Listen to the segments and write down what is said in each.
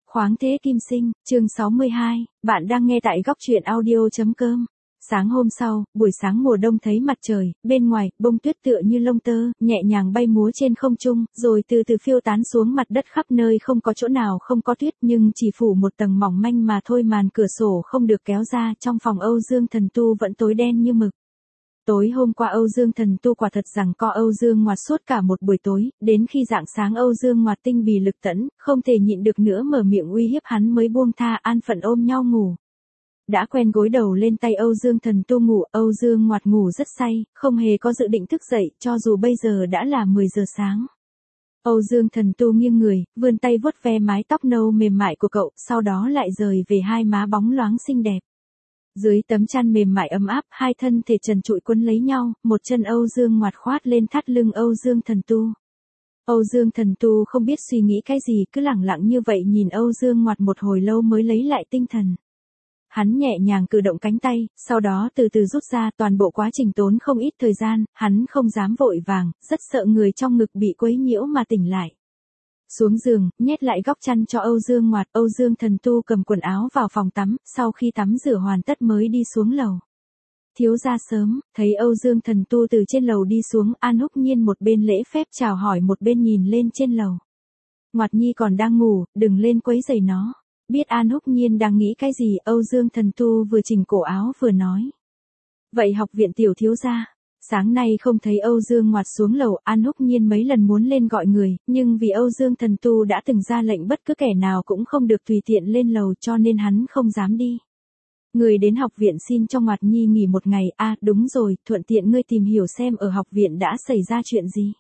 Khoáng thế kim sinh, chương 62, bạn đang nghe tại góc truyện audio.com. Sáng hôm sau, buổi sáng mùa đông thấy mặt trời, bên ngoài, bông tuyết tựa như lông tơ, nhẹ nhàng bay múa trên không trung, rồi từ từ phiêu tán xuống mặt đất khắp nơi, không có chỗ nào không có tuyết, nhưng chỉ phủ một tầng mỏng manh mà thôi. Màn cửa sổ không được kéo ra, trong phòng Âu Dương Thần Tu vẫn tối đen như mực. Tối hôm qua Âu Dương Thần Tu quả thật rằng co Âu Dương Ngoạt suốt cả một buổi tối, đến khi rạng sáng Âu Dương Ngoạt tinh bì lực tẫn, không thể nhịn được nữa mở miệng uy hiếp hắn mới buông tha, an phận ôm nhau ngủ. Đã quen gối đầu lên tay Âu Dương Thần Tu ngủ, Âu Dương Ngoạt ngủ rất say, không hề có dự định thức dậy, cho dù bây giờ đã là 10 giờ sáng. Âu Dương Thần Tu nghiêng người, vươn tay vuốt ve mái tóc nâu mềm mại của cậu, sau đó lại rời về hai má bóng loáng xinh đẹp. Dưới tấm chăn mềm mại ấm áp, hai thân thể trần trụi quấn lấy nhau, một chân Âu Dương Ngoạt khoát lên thắt lưng Âu Dương Thần Tu. Âu Dương Thần Tu không biết suy nghĩ cái gì, cứ lẳng lặng như vậy nhìn Âu Dương Ngoạt một hồi lâu mới lấy lại tinh thần. Hắn nhẹ nhàng cử động cánh tay, sau đó từ từ rút ra, toàn bộ quá trình tốn không ít thời gian, hắn không dám vội vàng, rất sợ người trong ngực bị quấy nhiễu mà tỉnh lại. Xuống giường, nhét lại góc chăn cho Âu Dương Ngoạt, Âu Dương Thần Tu cầm quần áo vào phòng tắm, sau khi tắm rửa hoàn tất mới đi xuống lầu. Thiếu gia sớm, thấy Âu Dương Thần Tu từ trên lầu đi xuống, An Húc Nhiên một bên lễ phép chào hỏi một bên nhìn lên trên lầu. Ngoạt Nhi còn đang ngủ, đừng lên quấy rầy nó. Biết An Húc Nhiên đang nghĩ cái gì, Âu Dương Thần Tu vừa chỉnh cổ áo vừa nói. Vậy học viện tiểu thiếu gia. Sáng nay không thấy Âu Dương Ngoạt xuống lầu, An Húc Nhiên mấy lần muốn lên gọi người, nhưng vì Âu Dương Thần Tu đã từng ra lệnh bất cứ kẻ nào cũng không được tùy tiện lên lầu cho nên hắn không dám đi. Người đến học viện xin cho Ngoạt Nhi nghỉ một ngày, đúng rồi, thuận tiện ngươi tìm hiểu xem ở học viện đã xảy ra chuyện gì.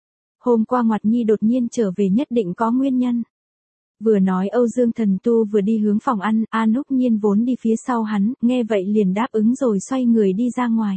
Hôm qua Ngoạt Nhi đột nhiên trở về nhất định có nguyên nhân. Vừa nói Âu Dương Thần Tu vừa đi hướng phòng ăn, An Húc Nhiên vốn đi phía sau hắn, nghe vậy liền đáp ứng rồi xoay người đi ra ngoài.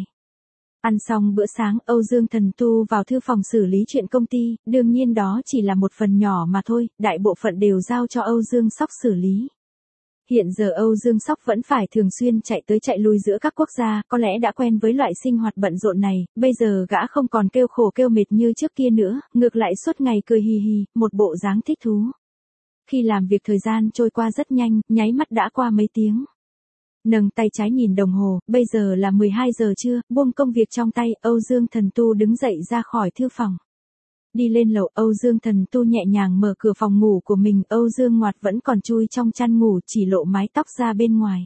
Ăn xong bữa sáng, Âu Dương Thần Tu vào thư phòng xử lý chuyện công ty, đương nhiên đó chỉ là một phần nhỏ mà thôi, đại bộ phận đều giao cho Âu Dương Sóc xử lý. Hiện giờ Âu Dương Sóc vẫn phải thường xuyên chạy tới chạy lui giữa các quốc gia, có lẽ đã quen với loại sinh hoạt bận rộn này, bây giờ gã không còn kêu khổ kêu mệt như trước kia nữa, ngược lại suốt ngày cười hì hì, một bộ dáng thích thú. Khi làm việc thời gian trôi qua rất nhanh, nháy mắt đã qua mấy tiếng. Nâng tay trái nhìn đồng hồ, bây giờ là 12 giờ trưa, buông công việc trong tay, Âu Dương Thần Tu đứng dậy ra khỏi thư phòng. Đi lên lầu, Âu Dương Thần Tu nhẹ nhàng mở cửa phòng ngủ của mình, Âu Dương Ngoạt vẫn còn chui trong chăn ngủ, chỉ lộ mái tóc ra bên ngoài.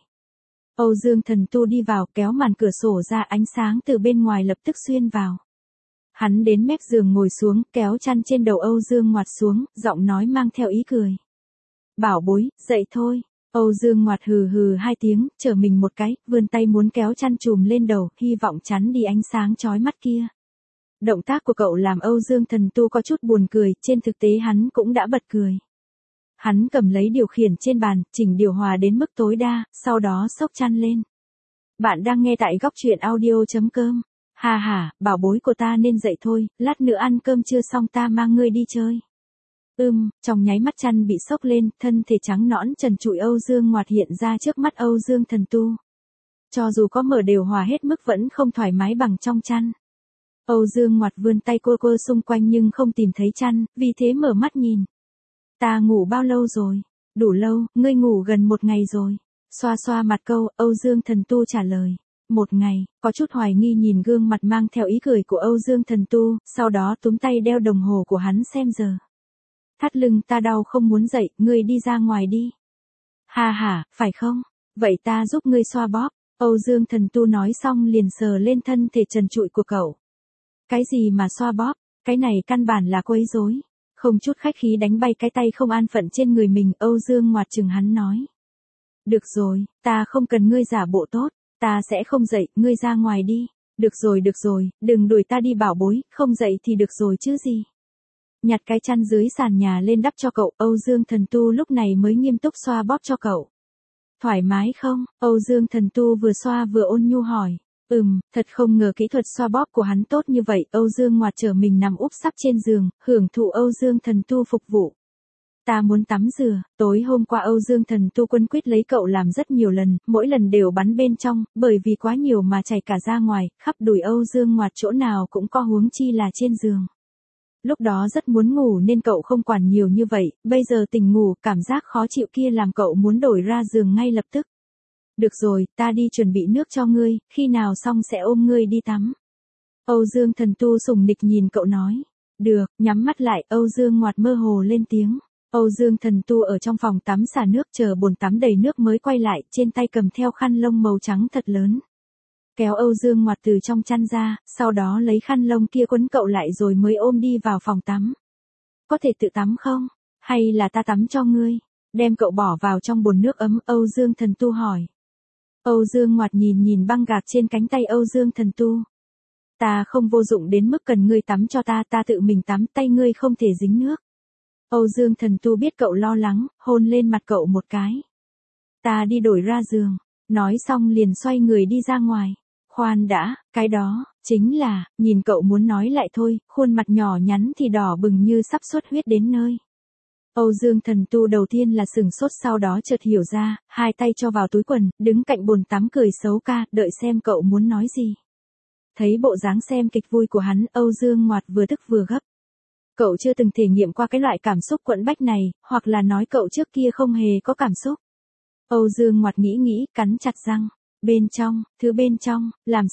Âu Dương Thần Tu đi vào, kéo màn cửa sổ ra, ánh sáng từ bên ngoài lập tức xuyên vào. Hắn đến mép giường ngồi xuống, kéo chăn trên đầu Âu Dương Ngoạt xuống, giọng nói mang theo ý cười. Bảo bối, dậy thôi. Âu Dương Ngoạt hừ hừ hai tiếng, trở mình một cái, vươn tay muốn kéo chăn trùm lên đầu, hy vọng chắn đi ánh sáng chói mắt kia. Động tác của cậu làm Âu Dương Thần Tu có chút buồn cười, trên thực tế hắn cũng đã bật cười. Hắn cầm lấy điều khiển trên bàn, chỉnh điều hòa đến mức tối đa, sau đó xốc chăn lên. Bạn đang nghe tại góc truyện audio.com. Hà hà, bảo bối của ta nên dậy thôi, lát nữa ăn cơm trưa xong ta mang ngươi đi chơi. Trong nháy mắt chăn bị xốc lên, thân thể trắng nõn trần trụi Âu Dương Ngoạt hiện ra trước mắt Âu Dương Thần Tu. Cho dù có mở điều hòa hết mức vẫn không thoải mái bằng trong chăn. Âu Dương Ngoạt vươn tay quơ quơ xung quanh nhưng không tìm thấy chăn, vì thế mở mắt nhìn. Ta ngủ bao lâu rồi? Đủ lâu, ngươi ngủ gần một ngày rồi. Xoa xoa mặt câu, Âu Dương Thần Tu trả lời. Một ngày, có chút hoài nghi nhìn gương mặt mang theo ý cười của Âu Dương Thần Tu, sau đó túm tay đeo đồng hồ của hắn xem giờ. Thắt lưng ta đau không muốn dậy, ngươi đi ra ngoài đi. Ha ha, phải không? Vậy ta giúp ngươi xoa bóp. Âu Dương Thần Tu nói xong liền sờ lên thân thể trần trụi của cậu. Cái gì mà xoa bóp, cái này căn bản là quấy rối. Không chút khách khí đánh bay cái tay không an phận trên người mình, Âu Dương Ngoạt chừng hắn nói. Được rồi, ta không cần ngươi giả bộ tốt, ta sẽ không dậy, ngươi ra ngoài đi. Được rồi, đừng đuổi ta đi bảo bối, không dậy thì được rồi chứ gì. Nhặt cái chăn dưới sàn nhà lên đắp cho cậu, Âu Dương Thần Tu lúc này mới nghiêm túc xoa bóp cho cậu. Thoải mái không? Âu Dương Thần Tu vừa xoa vừa ôn nhu hỏi. Thật không ngờ kỹ thuật xoa bóp của hắn tốt như vậy, Âu Dương Ngoạt trở mình nằm úp sấp trên giường, hưởng thụ Âu Dương Thần Tu phục vụ. Ta muốn tắm rửa, tối hôm qua Âu Dương Thần Tu quân quyết lấy cậu làm rất nhiều lần, mỗi lần đều bắn bên trong, bởi vì quá nhiều mà chảy cả ra ngoài, khắp đùi Âu Dương Ngoạt chỗ nào cũng có huống chi là trên giường. Lúc đó rất muốn ngủ nên cậu không quản nhiều như vậy, bây giờ tỉnh ngủ, cảm giác khó chịu kia làm cậu muốn đổi ra giường ngay lập tức. Được rồi, ta đi chuẩn bị nước cho ngươi, khi nào xong sẽ ôm ngươi đi tắm. Âu Dương Thần Tu sùng nịch nhìn cậu nói. Được, nhắm mắt lại, Âu Dương Ngoạt mơ hồ lên tiếng. Âu Dương Thần Tu ở trong phòng tắm xả nước chờ bồn tắm đầy nước mới quay lại, trên tay cầm theo khăn lông màu trắng thật lớn. Kéo Âu Dương Ngoạt từ trong chăn ra, sau đó lấy khăn lông kia quấn cậu lại rồi mới ôm đi vào phòng tắm. Có thể tự tắm không? Hay là ta tắm cho ngươi? Đem cậu bỏ vào trong bồn nước ấm, Âu Dương Thần Tu hỏi. Âu Dương Ngoạt nhìn nhìn băng gạc trên cánh tay Âu Dương Thần Tu. Ta không vô dụng đến mức cần ngươi tắm cho ta, ta tự mình tắm, tay ngươi không thể dính nước. Âu Dương Thần Tu biết cậu lo lắng, hôn lên mặt cậu một cái. Ta đi đổi ra giường, nói xong liền xoay người đi ra ngoài. Khoan đã, cái đó, chính là, nhìn cậu muốn nói lại thôi, khuôn mặt nhỏ nhắn thì đỏ bừng như sắp xuất huyết đến nơi. Âu Dương Thần Tu đầu tiên là sừng sốt sau đó chợt hiểu ra, hai tay cho vào túi quần, đứng cạnh bồn tắm cười xấu ca, đợi xem cậu muốn nói gì. Thấy bộ dáng xem kịch vui của hắn, Âu Dương Ngoạt vừa tức vừa gấp. Cậu chưa từng thể nghiệm qua cái loại cảm xúc quẫn bách này, hoặc là nói cậu trước kia không hề có cảm xúc. Âu Dương Ngoạt nghĩ, cắn chặt răng. Bên trong, thứ bên trong, làm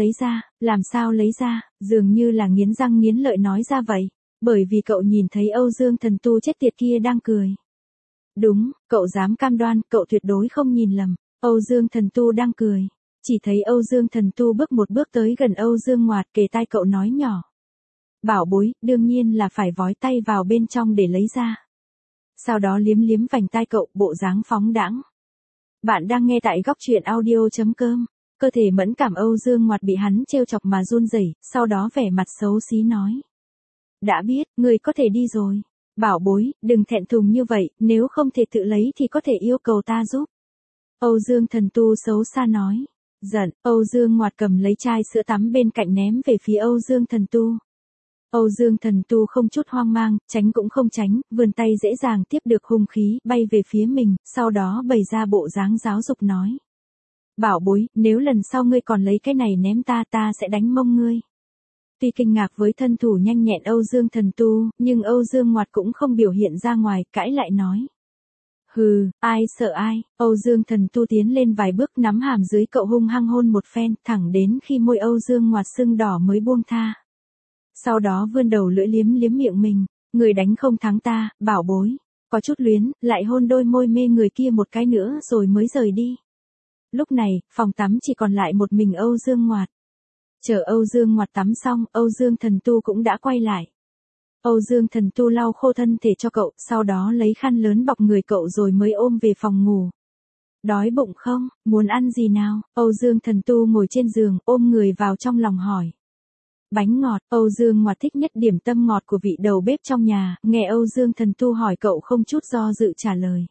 sao lấy ra, dường như là nghiến răng nghiến lợi nói ra vậy. Bởi vì cậu nhìn thấy Âu Dương Thần Tu chết tiệt kia đang cười. Đúng, cậu dám cam đoan, cậu tuyệt đối không nhìn lầm. Âu Dương Thần Tu đang cười. Chỉ thấy Âu Dương Thần Tu bước một bước tới gần Âu Dương Ngoạt kề tai cậu nói nhỏ. Bảo bối, đương nhiên là phải vói tay vào bên trong để lấy ra. Sau đó liếm liếm vành tai cậu, bộ dáng phóng đãng. Bạn đang nghe tại góc truyện audio.com. Cơ thể mẫn cảm Âu Dương Ngoạt bị hắn trêu chọc mà run rẩy, sau đó vẻ mặt xấu xí nói. Đã biết, người có thể đi rồi. Bảo bối, đừng thẹn thùng như vậy, nếu không thể tự lấy thì có thể yêu cầu ta giúp. Âu Dương Thần Tu xấu xa nói. Giận, Âu Dương Ngoạt cầm lấy chai sữa tắm bên cạnh ném về phía Âu Dương Thần Tu. Âu Dương Thần Tu không chút hoang mang, tránh cũng không tránh, vươn tay dễ dàng tiếp được hung khí, bay về phía mình, sau đó bày ra bộ dáng giáo dục nói. Bảo bối, nếu lần sau ngươi còn lấy cái này ném ta sẽ đánh mông ngươi. Tuy kinh ngạc với thân thủ nhanh nhẹn Âu Dương Thần Tu, nhưng Âu Dương Ngoạt cũng không biểu hiện ra ngoài, cãi lại nói. Hừ, ai sợ ai, Âu Dương Thần Tu tiến lên vài bước nắm hàm dưới cậu hung hăng hôn một phen, thẳng đến khi môi Âu Dương Ngoạt sưng đỏ mới buông tha. Sau đó vươn đầu lưỡi liếm liếm miệng mình, người đánh không thắng ta, bảo bối. Có chút luyến, lại hôn đôi môi mê người kia một cái nữa rồi mới rời đi. Lúc này, phòng tắm chỉ còn lại một mình Âu Dương Ngoạt. Chờ Âu Dương Ngoạt tắm xong, Âu Dương Thần Tu cũng đã quay lại. Âu Dương Thần Tu lau khô thân thể cho cậu, sau đó lấy khăn lớn bọc người cậu rồi mới ôm về phòng ngủ. Đói bụng không, muốn ăn gì nào? Âu Dương Thần Tu ngồi trên giường, ôm người vào trong lòng hỏi. Bánh ngọt, Âu Dương Ngoạt thích nhất điểm tâm ngọt của vị đầu bếp trong nhà, nghe Âu Dương Thần Tu hỏi cậu không chút do dự trả lời.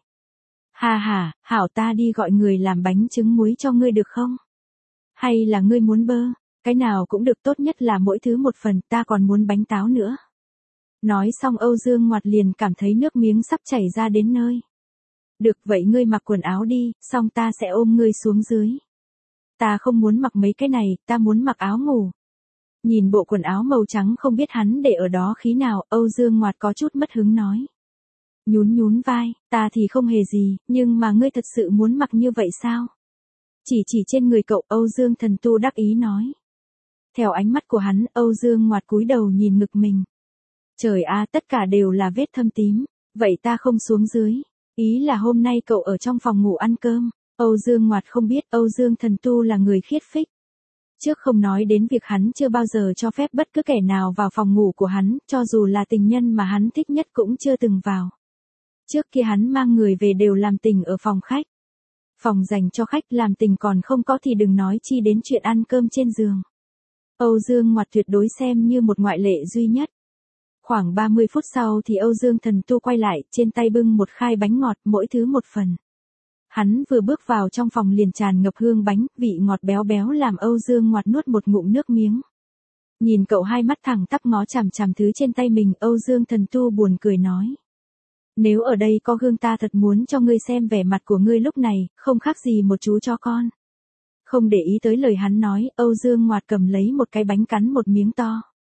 Ha, hảo ta đi gọi người làm bánh trứng muối cho ngươi được không? Hay là ngươi muốn bơ? Cái nào cũng được, tốt nhất là mỗi thứ một phần, ta còn muốn bánh táo nữa. Nói xong Âu Dương Ngoạt liền cảm thấy nước miếng sắp chảy ra đến nơi. Được vậy ngươi mặc quần áo đi, xong ta sẽ ôm ngươi xuống dưới. Ta không muốn mặc mấy cái này, ta muốn mặc áo ngủ. Nhìn bộ quần áo màu trắng không biết hắn để ở đó khí nào, Âu Dương Ngoạt có chút mất hứng nói. Nhún vai, ta thì không hề gì, nhưng mà ngươi thật sự muốn mặc như vậy sao? Chỉ trên người cậu, Âu Dương Thần Tu đắc ý nói. Theo ánh mắt của hắn, Âu Dương Ngoạt cúi đầu nhìn ngực mình. Trời a, tất cả đều là vết thâm tím, vậy ta không xuống dưới. Ý là hôm nay cậu ở trong phòng ngủ ăn cơm. Âu Dương Ngoạt không biết Âu Dương Thần Tu là người khiết phích. Trước không nói đến việc hắn chưa bao giờ cho phép bất cứ kẻ nào vào phòng ngủ của hắn, cho dù là tình nhân mà hắn thích nhất cũng chưa từng vào. Trước kia hắn mang người về đều làm tình ở phòng khách. Phòng dành cho khách làm tình còn không có thì đừng nói chi đến chuyện ăn cơm trên giường. Âu Dương Ngoạt tuyệt đối xem như một ngoại lệ duy nhất. Khoảng 30 phút sau thì Âu Dương Thần Tu quay lại, trên tay bưng một khai bánh ngọt, mỗi thứ một phần. Hắn vừa bước vào trong phòng liền tràn ngập hương bánh, vị ngọt béo béo làm Âu Dương Ngoạt nuốt một ngụm nước miếng. Nhìn cậu hai mắt thẳng tắp ngó chằm chằm thứ trên tay mình, Âu Dương Thần Tu buồn cười nói. Nếu ở đây có gương ta thật muốn cho ngươi xem vẻ mặt của ngươi lúc này, không khác gì một chú chó con. Không để ý tới lời hắn nói, Âu Dương Ngoạt cầm lấy một cái bánh cắn một miếng to.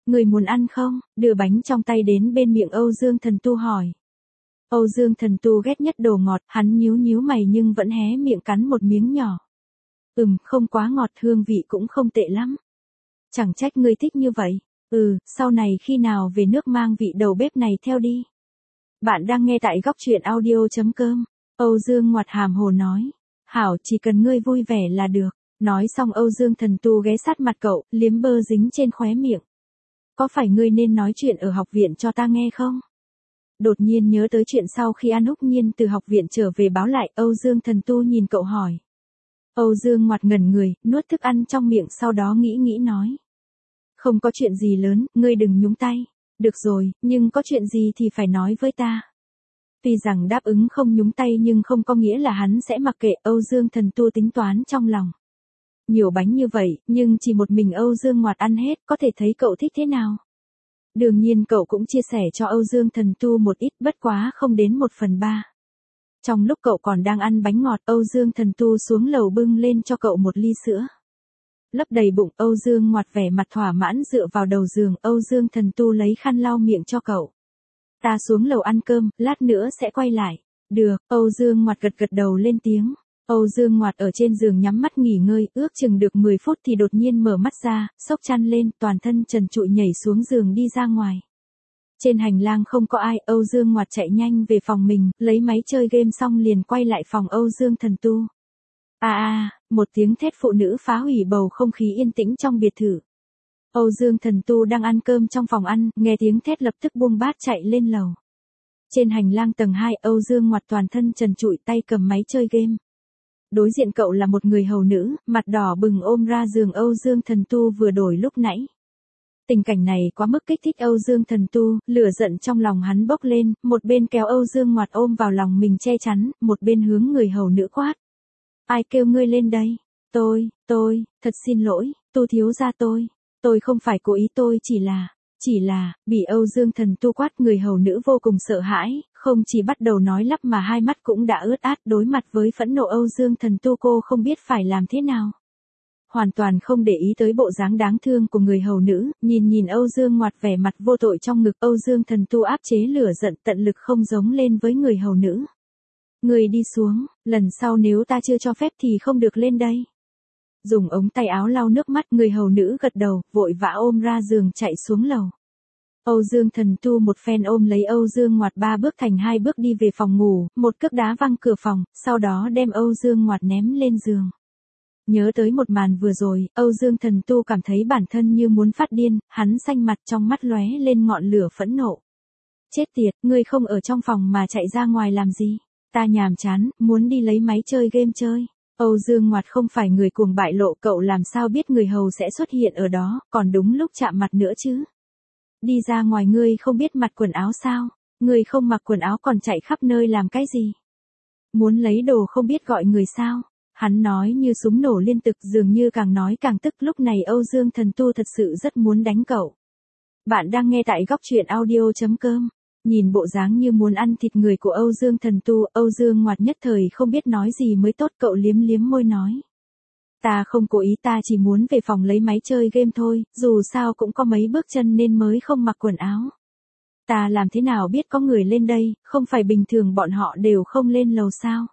Người muốn ăn không? Đưa bánh trong tay đến bên miệng Âu Dương Thần Tu hỏi. Âu Dương Thần Tu ghét nhất đồ ngọt, hắn nhíu nhíu mày nhưng vẫn hé miệng cắn một miếng nhỏ. Không quá ngọt, hương vị cũng không tệ lắm. Chẳng trách ngươi thích như vậy. Sau này khi nào về nước mang vị đầu bếp này theo đi. Bạn đang nghe tại góc truyện audio.com. Âu Dương ngoặt hàm hồ nói. Hảo, chỉ cần ngươi vui vẻ là được. Nói xong Âu Dương Thần Tu ghé sát mặt cậu, liếm bơ dính trên khóe miệng. Có phải ngươi nên nói chuyện ở học viện cho ta nghe không? Đột nhiên nhớ tới chuyện sau khi An Húc Nhiên từ học viện trở về báo lại, Âu Dương Thần Tu nhìn cậu hỏi. Âu Dương ngoặt ngẩn người, nuốt thức ăn trong miệng sau đó nghĩ nói. Không có chuyện gì lớn, ngươi đừng nhúng tay. Được rồi, nhưng có chuyện gì thì phải nói với ta. Tuy rằng đáp ứng không nhúng tay nhưng không có nghĩa là hắn sẽ mặc kệ. Âu Dương Thần Tu tính toán trong lòng. Nhiều bánh như vậy, nhưng chỉ một mình Âu Dương ngoặt ăn hết, có thể thấy cậu thích thế nào. Đương nhiên cậu cũng chia sẻ cho Âu Dương Thần Tu một ít, bất quá không đến 1/3. Trong lúc cậu còn đang ăn bánh ngọt, Âu Dương Thần Tu xuống lầu bưng lên cho cậu một ly sữa. Lấp đầy bụng, Âu Dương ngoặt vẻ mặt thỏa mãn dựa vào đầu giường, Âu Dương Thần Tu lấy khăn lau miệng cho cậu. Ta xuống lầu ăn cơm, lát nữa sẽ quay lại. Được, Âu Dương ngoặt gật đầu lên tiếng. Âu Dương ngoặt ở trên giường nhắm mắt nghỉ ngơi, ước chừng được 10 phút thì đột nhiên mở mắt ra, xốc chăn lên, toàn thân trần trụi nhảy xuống giường đi ra ngoài. Trên hành lang không có ai, Âu Dương ngoặt chạy nhanh về phòng mình, lấy máy chơi game xong liền quay lại phòng Âu Dương Thần Tu. Một tiếng thét phụ nữ phá hủy bầu không khí yên tĩnh trong biệt thự. Âu Dương Thần Tu đang ăn cơm trong phòng ăn, nghe tiếng thét lập tức buông bát chạy lên lầu. Trên hành lang tầng 2, Âu Dương ngoặt toàn thân trần trụi tay cầm máy chơi game. Đối diện cậu là một người hầu nữ, mặt đỏ bừng ôm ra giường Âu Dương Thần Tu vừa đổi lúc nãy. Tình cảnh này quá mức kích thích Âu Dương Thần Tu, lửa giận trong lòng hắn bốc lên, một bên kéo Âu Dương ngoặt ôm vào lòng mình che chắn, một bên hướng người hầu nữ quát. Ai kêu ngươi lên đây? Tôi, thật xin lỗi, Tu thiếu gia tôi không phải cố ý, tôi chỉ là, bị Âu Dương Thần Tu quát, người hầu nữ vô cùng sợ hãi, không chỉ bắt đầu nói lắp mà hai mắt cũng đã ướt át. Đối mặt với phẫn nộ Âu Dương Thần Tu, cô không biết phải làm thế nào. Hoàn toàn không để ý tới bộ dáng đáng thương của người hầu nữ, nhìn Âu Dương ngoặt vẻ mặt vô tội trong ngực, Âu Dương Thần Tu áp chế lửa giận tận lực không giống lên với người hầu nữ. Người đi xuống, lần sau nếu ta chưa cho phép thì không được lên đây. Dùng ống tay áo lau nước mắt, người hầu nữ gật đầu, vội vã ôm ra giường chạy xuống lầu. Âu Dương Thần Tu một phen ôm lấy Âu Dương ngoặt 3 bước thành 2 bước đi về phòng ngủ, một cước đá văng cửa phòng, sau đó đem Âu Dương ngoặt ném lên giường. Nhớ tới một màn vừa rồi, Âu Dương Thần Tu cảm thấy bản thân như muốn phát điên, hắn xanh mặt, trong mắt lóe lên ngọn lửa phẫn nộ. Chết tiệt, ngươi không ở trong phòng mà chạy ra ngoài làm gì? Ta nhàm chán, muốn đi lấy máy chơi game chơi. Âu Dương ngoặt không phải người cuồng bại lộ, cậu làm sao biết người hầu sẽ xuất hiện ở đó, còn đúng lúc chạm mặt nữa chứ. Đi ra ngoài, ngươi không biết mặc quần áo sao? Ngươi không mặc quần áo còn chạy khắp nơi làm cái gì? Muốn lấy đồ không biết gọi người sao? Hắn nói như súng nổ liên tục, dường như càng nói càng tức. Lúc này Âu Dương Thần Tu thật sự rất muốn đánh cậu. Bạn đang nghe tại góc truyện audio.com. Nhìn bộ dáng như muốn ăn thịt người của Âu Dương Thần Tu, Âu Dương ngoặt nhất thời không biết nói gì mới tốt, cậu liếm môi nói. Ta không cố ý, ta chỉ muốn về phòng lấy máy chơi game thôi, dù sao cũng có mấy bước chân nên mới không mặc quần áo. Ta làm thế nào biết có người lên đây, không phải bình thường bọn họ đều không lên lầu sao?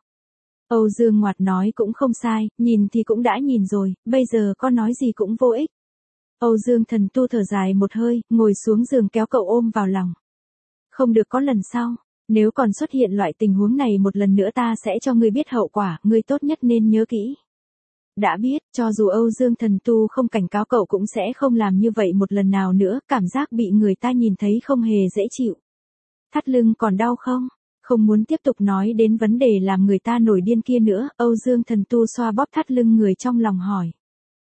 Âu Dương ngoặt nói cũng không sai, nhìn thì cũng đã nhìn rồi, bây giờ có nói gì cũng vô ích. Âu Dương Thần Tu thở dài một hơi, ngồi xuống giường kéo cậu ôm vào lòng. Không được có lần sau, nếu còn xuất hiện loại tình huống này một lần nữa ta sẽ cho ngươi biết hậu quả, ngươi tốt nhất nên nhớ kỹ. Đã biết, cho dù Âu Dương Thần Tu không cảnh cáo cậu cũng sẽ không làm như vậy một lần nào nữa, cảm giác bị người ta nhìn thấy không hề dễ chịu. Thắt lưng còn đau không? Không muốn tiếp tục nói đến vấn đề làm người ta nổi điên kia nữa, Âu Dương Thần Tu xoa bóp thắt lưng người trong lòng hỏi.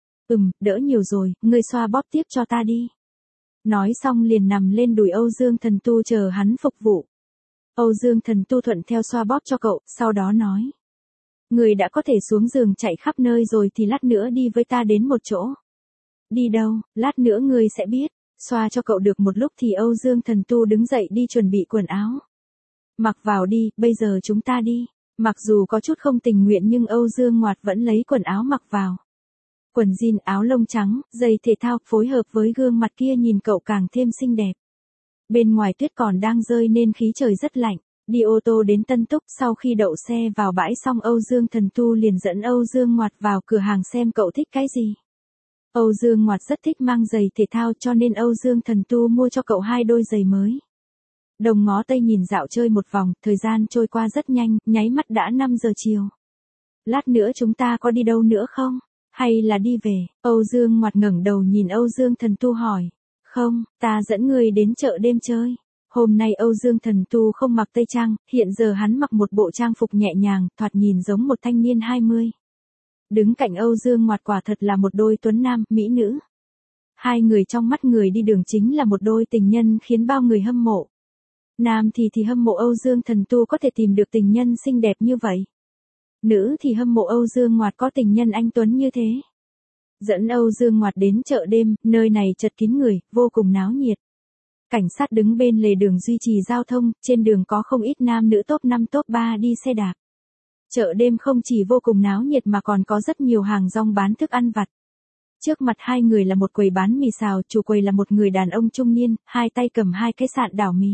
Đỡ nhiều rồi, ngươi xoa bóp tiếp cho ta đi. Nói xong liền nằm lên đùi Âu Dương Thần Tu chờ hắn phục vụ. Âu Dương Thần Tu thuận theo xoa bóp cho cậu, sau đó nói. Người đã có thể xuống giường chạy khắp nơi rồi thì lát nữa đi với ta đến một chỗ. Đi đâu, lát nữa ngươi sẽ biết. Xoa cho cậu được một lúc thì Âu Dương Thần Tu đứng dậy đi chuẩn bị quần áo. Mặc vào đi, bây giờ chúng ta đi. Mặc dù có chút không tình nguyện nhưng Âu Dương ngoặt vẫn lấy quần áo mặc vào. Quần jean áo lông trắng, giày thể thao phối hợp với gương mặt kia nhìn cậu càng thêm xinh đẹp. Bên ngoài tuyết còn đang rơi nên khí trời rất lạnh. Đi ô tô đến Tân Túc, sau khi đậu xe vào bãi xong Âu Dương Thần Tu liền dẫn Âu Dương Ngoạt vào cửa hàng xem cậu thích cái gì. Âu Dương Ngoạt rất thích mang giày thể thao cho nên Âu Dương Thần Tu mua cho cậu 2 đôi giày mới. Đồng ngó Tây nhìn dạo chơi một vòng, thời gian trôi qua rất nhanh, nháy mắt đã 5 giờ chiều. Lát nữa chúng ta có đi đâu nữa không? Hay là đi về? Âu Dương Ngoạt ngẩng đầu nhìn Âu Dương Thần Tu hỏi. Không, ta dẫn người đến chợ đêm chơi. Hôm nay Âu Dương Thần Tu không mặc tây trang, hiện giờ hắn mặc một bộ trang phục nhẹ nhàng, thoạt nhìn giống một thanh niên 20. Đứng cạnh Âu Dương Ngoạt quả thật là một đôi tuấn nam, mỹ nữ. Hai người trong mắt người đi đường chính là một đôi tình nhân khiến bao người hâm mộ. Nam thì hâm mộ Âu Dương Thần Tu có thể tìm được tình nhân xinh đẹp như vậy. Nữ thì hâm mộ Âu Dương Ngoạt có tình nhân anh tuấn như thế. Dẫn Âu Dương Ngoạt đến chợ đêm, nơi này chật kín người, vô cùng náo nhiệt. Cảnh sát đứng bên lề đường duy trì giao thông, trên đường có không ít nam nữ top 5 top 3 đi xe đạp. Chợ đêm không chỉ vô cùng náo nhiệt mà còn có rất nhiều hàng rong bán thức ăn vặt. Trước mặt hai người là một quầy bán mì xào, chủ quầy là một người đàn ông trung niên, hai tay cầm hai cái sạn đảo mì.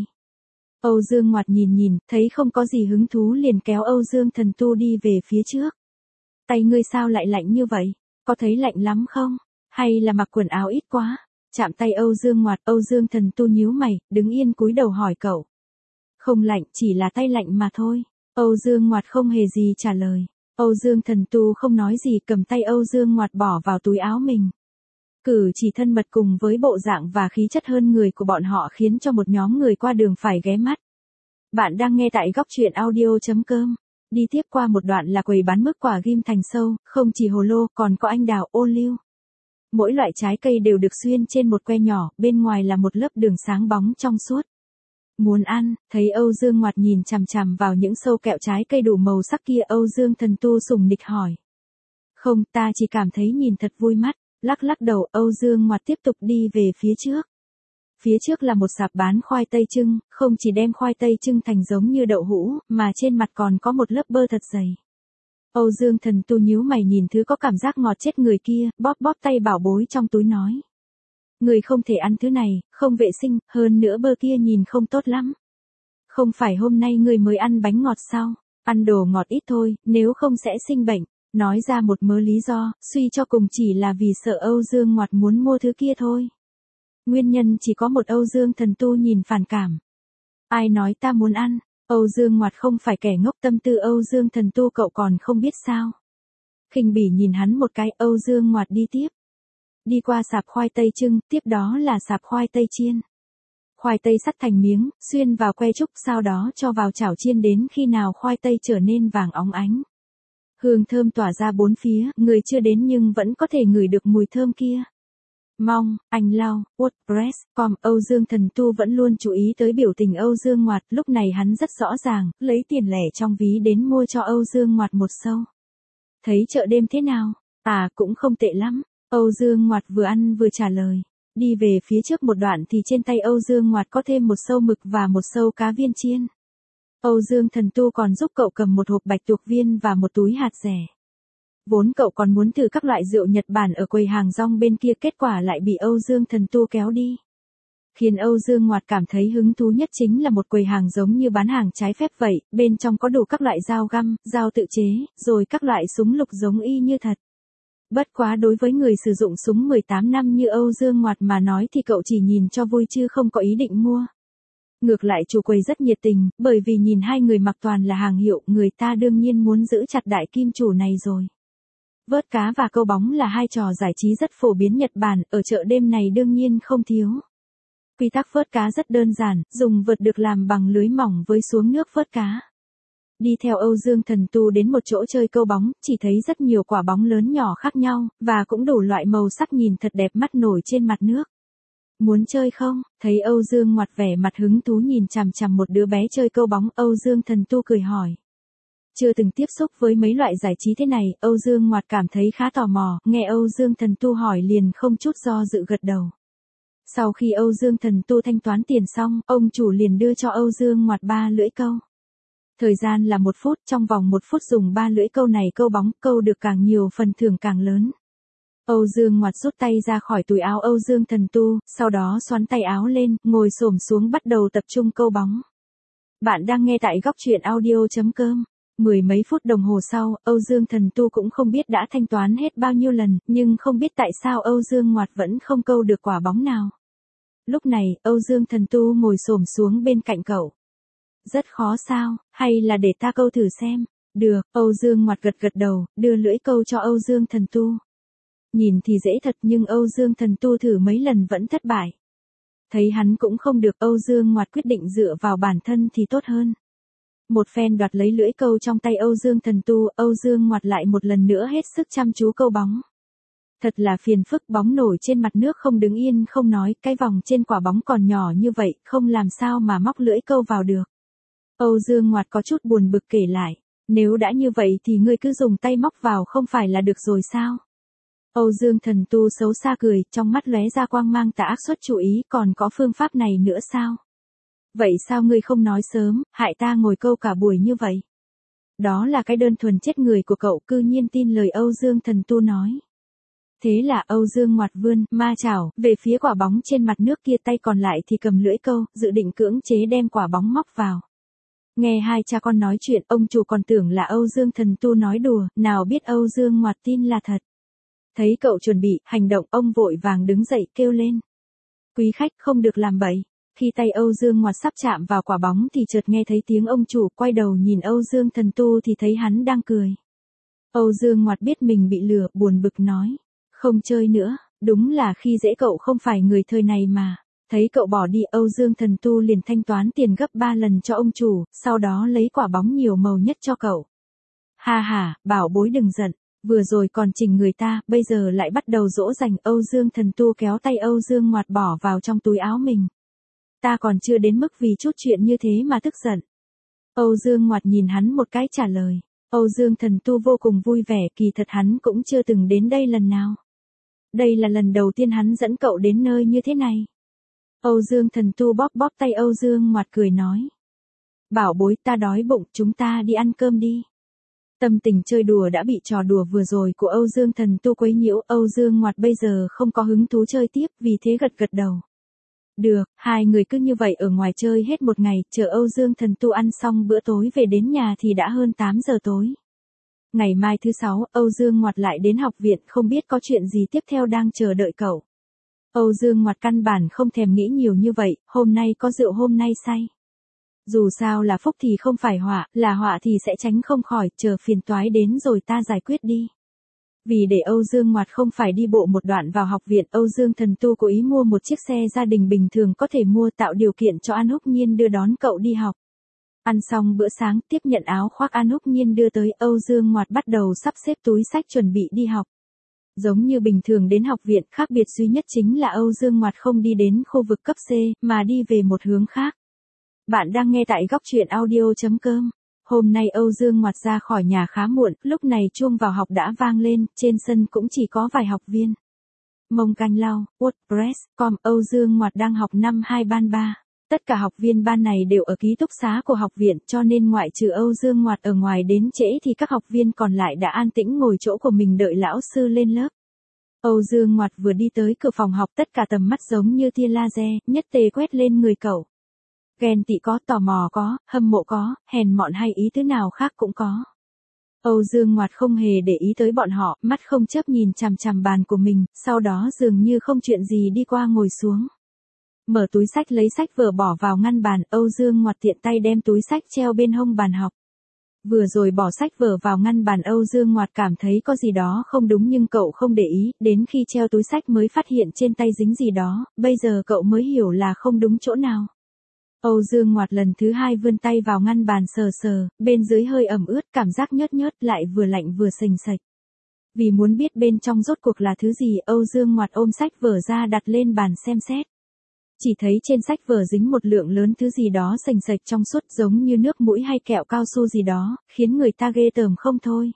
Âu Dương Ngoạt nhìn, thấy không có gì hứng thú liền kéo Âu Dương Thần Tu đi về phía trước. Tay ngươi sao lại lạnh như vậy? Có thấy lạnh lắm không? Hay là mặc quần áo ít quá? Chạm tay Âu Dương Ngoạt, Âu Dương Thần Tu nhíu mày, đứng yên cúi đầu hỏi cậu. Không lạnh, chỉ là tay lạnh mà thôi. Âu Dương Ngoạt không hề gì trả lời. Âu Dương Thần Tu không nói gì, cầm tay Âu Dương Ngoạt bỏ vào túi áo mình. Cử chỉ thân mật cùng với bộ dạng và khí chất hơn người của bọn họ khiến cho một nhóm người qua đường phải ghé mắt. Bạn đang nghe tại góc truyện audio.com. Đi tiếp qua một đoạn là quầy bán mứt quả ghim thành sâu, không chỉ hồ lô còn có anh đào, ô liu. Mỗi loại trái cây đều được xuyên trên một que nhỏ, bên ngoài là một lớp đường sáng bóng trong suốt. Muốn ăn, thấy Âu Dương Ngoạt nhìn chằm chằm vào những sâu kẹo trái cây đủ màu sắc kia, Âu Dương Thần Tu sùng nịch hỏi. Không, ta chỉ cảm thấy nhìn thật vui mắt. Lắc đầu, Âu Dương Ngoạt tiếp tục đi về phía trước. Phía trước là một sạp bán khoai tây chưng, không chỉ đem khoai tây chưng thành giống như đậu hũ, mà trên mặt còn có một lớp bơ thật dày. Âu Dương Thần Tu nhíu mày nhìn thứ có cảm giác ngọt chết người kia, bóp tay bảo bối trong túi nói. Người không thể ăn thứ này, không vệ sinh, hơn nữa bơ kia nhìn không tốt lắm. Không phải hôm nay người mới ăn bánh ngọt sao? Ăn đồ ngọt ít thôi, nếu không sẽ sinh bệnh. Nói ra một mớ lý do, suy cho cùng chỉ là vì sợ Âu Dương Ngoạt muốn mua thứ kia thôi. Nguyên nhân chỉ có một, Âu Dương Thần Tu nhìn phản cảm. Ai nói ta muốn ăn? Âu Dương Ngoạt không phải kẻ ngốc, tâm tư Âu Dương Thần Tu cậu còn không biết sao. Khinh bỉ nhìn hắn một cái, Âu Dương Ngoạt đi tiếp. Đi qua sạp khoai tây chưng, tiếp đó là sạp khoai tây chiên. Khoai tây sắt thành miếng, xuyên vào que trúc, sau đó cho vào chảo chiên đến khi nào khoai tây trở nên vàng óng ánh. Hương thơm tỏa ra bốn phía, người chưa đến nhưng vẫn có thể ngửi được mùi thơm kia. Mong, anh Lau, WordPress.com, Âu Dương Thần Tu vẫn luôn chú ý tới biểu tình Âu Dương Ngoạt, lúc này hắn rất rõ ràng, lấy tiền lẻ trong ví đến mua cho Âu Dương Ngoạt một sâu. Thấy chợ đêm thế nào? À, cũng không tệ lắm. Âu Dương Ngoạt vừa ăn vừa trả lời. Đi về phía trước một đoạn thì trên tay Âu Dương Ngoạt có thêm một sâu mực và một sâu cá viên chiên. Âu Dương Thần Tu còn giúp cậu cầm một hộp bạch tuộc viên và một túi hạt dẻ. Vốn cậu còn muốn thử các loại rượu Nhật Bản ở quầy hàng rong bên kia, kết quả lại bị Âu Dương Thần Tu kéo đi. Khiến Âu Dương Ngoạt cảm thấy hứng thú nhất chính là một quầy hàng giống như bán hàng trái phép vậy, bên trong có đủ các loại dao găm, dao tự chế, rồi các loại súng lục giống y như thật. Bất quá đối với người sử dụng súng 18 năm như Âu Dương Ngoạt mà nói thì cậu chỉ nhìn cho vui chứ không có ý định mua. Ngược lại chủ quầy rất nhiệt tình, bởi vì nhìn hai người mặc toàn là hàng hiệu, người ta đương nhiên muốn giữ chặt đại kim chủ này rồi. Vớt cá và câu bóng là hai trò giải trí rất phổ biến Nhật Bản, ở chợ đêm này đương nhiên không thiếu. Quy tắc vớt cá rất đơn giản, dùng vợt được làm bằng lưới mỏng với xuống nước vớt cá. Đi theo Âu Dương Thần Tu đến một chỗ chơi câu bóng, chỉ thấy rất nhiều quả bóng lớn nhỏ khác nhau, và cũng đủ loại màu sắc nhìn thật đẹp mắt nổi trên mặt nước. Muốn chơi không? Thấy Âu Dương Ngoạt vẻ mặt hứng thú nhìn chằm chằm một đứa bé chơi câu bóng, Âu Dương Thần Tu cười hỏi. Chưa từng tiếp xúc với mấy loại giải trí thế này, Âu Dương Ngoạt cảm thấy khá tò mò, nghe Âu Dương Thần Tu hỏi liền không chút do dự gật đầu. Sau khi Âu Dương Thần Tu thanh toán tiền xong, ông chủ liền đưa cho Âu Dương Ngoạt 3 lưỡi câu. Thời gian là 1 phút, trong vòng 1 phút dùng 3 lưỡi câu này câu bóng, câu được càng nhiều phần thưởng càng lớn. Âu Dương Ngoặt rút tay ra khỏi túi áo Âu Dương Thần Tu, sau đó xoắn tay áo lên, ngồi xổm xuống bắt đầu tập trung câu bóng. Bạn đang nghe tại góc truyện audio.com. Mười mấy phút đồng hồ sau, Âu Dương Thần Tu cũng không biết đã thanh toán hết bao nhiêu lần, nhưng không biết tại sao Âu Dương Ngoặt vẫn không câu được quả bóng nào. Lúc này, Âu Dương Thần Tu ngồi xổm xuống bên cạnh cậu. Rất khó sao, hay là để ta câu thử xem? Được, Âu Dương Ngoặt gật gật đầu, đưa lưỡi câu cho Âu Dương Thần Tu. Nhìn thì dễ thật nhưng Âu Dương Thần Tu thử mấy lần vẫn thất bại. Thấy hắn cũng không được, Âu Dương Ngoặt quyết định dựa vào bản thân thì tốt hơn. Một phen đoạt lấy lưỡi câu trong tay Âu Dương Thần Tu, Âu Dương Ngoặt lại một lần nữa hết sức chăm chú câu bóng. Thật là phiền phức, bóng nổi trên mặt nước không đứng yên không nói, cái vòng trên quả bóng còn nhỏ như vậy, không làm sao mà móc lưỡi câu vào được. Âu Dương Ngoặt có chút buồn bực kể lại, nếu đã như vậy thì ngươi cứ dùng tay móc vào không phải là được rồi sao? Âu Dương Thần Tu xấu xa cười, trong mắt lóe ra quang mang tà ác xuất chú ý, còn có phương pháp này nữa sao? Vậy sao ngươi không nói sớm, hại ta ngồi câu cả buổi như vậy? Đó là cái đơn thuần chết người của cậu, cư nhiên tin lời Âu Dương Thần Tu nói. Thế là Âu Dương Ngoặt vươn ma chảo về phía quả bóng trên mặt nước kia, tay còn lại thì cầm lưỡi câu, dự định cưỡng chế đem quả bóng móc vào. Nghe hai cha con nói chuyện, ông chủ còn tưởng là Âu Dương Thần Tu nói đùa, nào biết Âu Dương Ngoặt tin là thật. Thấy cậu chuẩn bị hành động, ông vội vàng đứng dậy kêu lên. Quý khách không được làm bậy. Khi tay Âu Dương Ngoặt sắp chạm vào quả bóng thì chợt nghe thấy tiếng ông chủ, quay đầu nhìn Âu Dương Thần Tu thì thấy hắn đang cười. Âu Dương Ngoặt biết mình bị lừa, buồn bực nói. Không chơi nữa, đúng là khi dễ cậu không phải người thời này mà. Thấy cậu bỏ đi, Âu Dương Thần Tu liền thanh toán tiền gấp 3 lần cho ông chủ, sau đó lấy quả bóng nhiều màu nhất cho cậu. Ha ha, bảo bối đừng giận. Vừa rồi còn chỉnh người ta, bây giờ lại bắt đầu dỗ dành. Âu Dương Thần Tu kéo tay Âu Dương Ngoặt bỏ vào trong túi áo mình. Ta còn chưa đến mức vì chút chuyện như thế mà tức giận. Âu Dương Ngoặt nhìn hắn một cái trả lời. Âu Dương Thần Tu vô cùng vui vẻ, kỳ thật hắn cũng chưa từng đến đây lần nào. Đây là lần đầu tiên hắn dẫn cậu đến nơi như thế này. Âu Dương Thần Tu bóp bóp tay Âu Dương Ngoặt cười nói. Bảo bối, ta đói bụng, chúng ta đi ăn cơm đi. Tâm tình chơi đùa đã bị trò đùa vừa rồi của Âu Dương Thần Tu quấy nhiễu, Âu Dương Ngoặt bây giờ không có hứng thú chơi tiếp, vì thế gật gật đầu. Được, hai người cứ như vậy ở ngoài chơi hết một ngày, chờ Âu Dương Thần Tu ăn xong bữa tối về đến nhà thì đã hơn 8 giờ tối. Ngày mai thứ 6, Âu Dương Ngoặt lại đến học viện, không biết có chuyện gì tiếp theo đang chờ đợi cậu. Âu Dương Ngoặt căn bản không thèm nghĩ nhiều như vậy, hôm nay có rượu hôm nay say. Dù sao là phúc thì không phải họa, là họa thì sẽ tránh không khỏi, chờ phiền toái đến rồi ta giải quyết đi. Vì để Âu Dương Ngoặt không phải đi bộ một đoạn vào học viện, Âu Dương Thần Tu cố ý mua một chiếc xe gia đình bình thường có thể mua, tạo điều kiện cho An Húc Nhiên đưa đón cậu đi học. Ăn xong bữa sáng, tiếp nhận áo khoác An Húc Nhiên đưa tới, Âu Dương Ngoặt bắt đầu sắp xếp túi sách chuẩn bị đi học. Giống như bình thường đến học viện, khác biệt duy nhất chính là Âu Dương Ngoặt không đi đến khu vực cấp C, mà đi về một hướng khác. Bạn đang nghe tại góc truyện audio.com. Hôm nay Âu Dương Ngoặt ra khỏi nhà khá muộn, lúc này chuông vào học đã vang lên, trên sân cũng chỉ có vài học viên. Mông Canh Lau, WordPress.com, Âu Dương Ngoặt đang học năm 2 ban 3. Tất cả học viên ban này đều ở ký túc xá của học viện, cho nên ngoại trừ Âu Dương Ngoặt ở ngoài đến trễ thì các học viên còn lại đã an tĩnh ngồi chỗ của mình đợi lão sư lên lớp. Âu Dương Ngoặt vừa đi tới cửa phòng học, tất cả tầm mắt giống như tia laser, nhất tề quét lên người cậu. Ghen tị có, tò mò có, hâm mộ có, hèn mọn hay ý thứ nào khác cũng có. Âu Dương Ngoặt không hề để ý tới bọn họ, mắt không chớp nhìn chằm chằm bàn của mình, sau đó dường như không chuyện gì đi qua ngồi xuống. Mở túi sách lấy sách vở bỏ vào ngăn bàn, Âu Dương Ngoặt tiện tay đem túi sách treo bên hông bàn học. Vừa rồi bỏ sách vở vào ngăn bàn, Âu Dương Ngoặt cảm thấy có gì đó không đúng nhưng cậu không để ý, đến khi treo túi sách mới phát hiện trên tay dính gì đó, bây giờ cậu mới hiểu là không đúng chỗ nào. Âu Dương Ngoặt lần thứ 2 vươn tay vào ngăn bàn sờ sờ, bên dưới hơi ẩm ướt, cảm giác nhớt nhớt, lại vừa lạnh vừa sình sạch. Vì muốn biết bên trong rốt cuộc là thứ gì, Âu Dương Ngoặt ôm sách vở ra đặt lên bàn xem xét. Chỉ thấy trên sách vở dính một lượng lớn thứ gì đó sành sạch trong suốt, giống như nước mũi hay kẹo cao su gì đó, khiến người ta ghê tởm không thôi.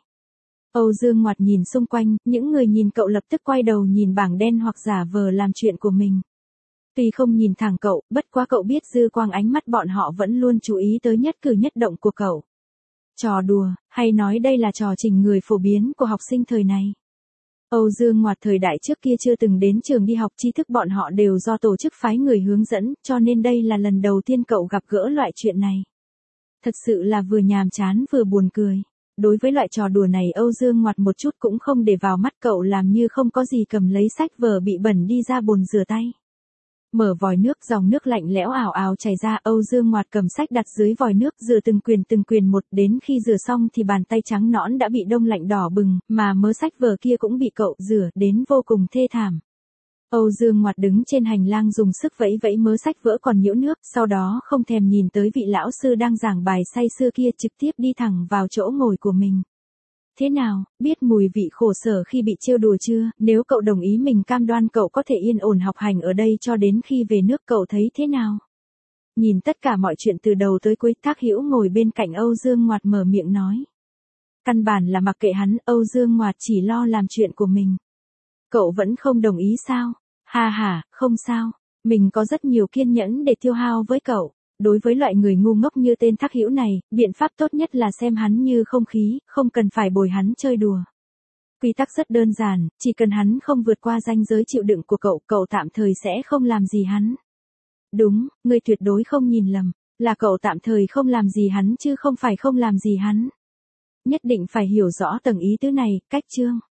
Âu Dương Ngoặt nhìn xung quanh, những người nhìn cậu lập tức quay đầu nhìn bảng đen hoặc giả vờ làm chuyện của mình. Tuy không nhìn thẳng cậu, bất quá cậu biết dư quang ánh mắt bọn họ vẫn luôn chú ý tới nhất cử nhất động của cậu. Trò đùa, hay nói đây là trò chỉnh người phổ biến của học sinh thời này. Âu Dương Ngoạt thời đại trước kia chưa từng đến trường đi học, tri thức bọn họ đều do tổ chức phái người hướng dẫn, cho nên đây là lần đầu tiên cậu gặp gỡ loại chuyện này. Thật sự là vừa nhàm chán vừa buồn cười. Đối với loại trò đùa này Âu Dương Ngoạt một chút cũng không để vào mắt, cậu làm như không có gì, cầm lấy sách vở bị bẩn đi ra bồn rửa tay. Mở vòi nước, dòng nước lạnh lẽo ào ào chảy ra, Âu Dương Ngoạt cầm sách đặt dưới vòi nước, rửa từng quyền một, đến khi rửa xong thì bàn tay trắng nõn đã bị đông lạnh đỏ bừng, mà mớ sách vở kia cũng bị cậu rửa đến vô cùng thê thảm. Âu Dương Ngoạt đứng trên hành lang dùng sức vẫy vẫy mớ sách vỡ còn nhiễu nước, sau đó không thèm nhìn tới vị lão sư đang giảng bài say sưa kia, trực tiếp đi thẳng vào chỗ ngồi của mình. Thế nào, biết mùi vị khổ sở khi bị trêu đùa chưa? Nếu cậu đồng ý mình cam đoan cậu có thể yên ổn học hành ở đây cho đến khi về nước, cậu thấy thế nào? Nhìn tất cả mọi chuyện từ đầu tới cuối, Thác Hữu ngồi bên cạnh Âu Dương Ngoạt mở miệng nói. Căn bản là mặc kệ hắn, Âu Dương Ngoạt chỉ lo làm chuyện của mình. Cậu vẫn không đồng ý sao? Ha ha, không sao. Mình có rất nhiều kiên nhẫn để tiêu hao với cậu. Đối với loại người ngu ngốc như tên Thác Hữu này, biện pháp tốt nhất là xem hắn như không khí, không cần phải bồi hắn chơi đùa. Quy tắc rất đơn giản, chỉ cần hắn không vượt qua ranh giới chịu đựng của cậu, cậu tạm thời sẽ không làm gì hắn. Đúng, ngươi tuyệt đối không nhìn lầm, là cậu tạm thời không làm gì hắn chứ không phải không làm gì hắn. Nhất định phải hiểu rõ tầng ý tứ này, cách chương.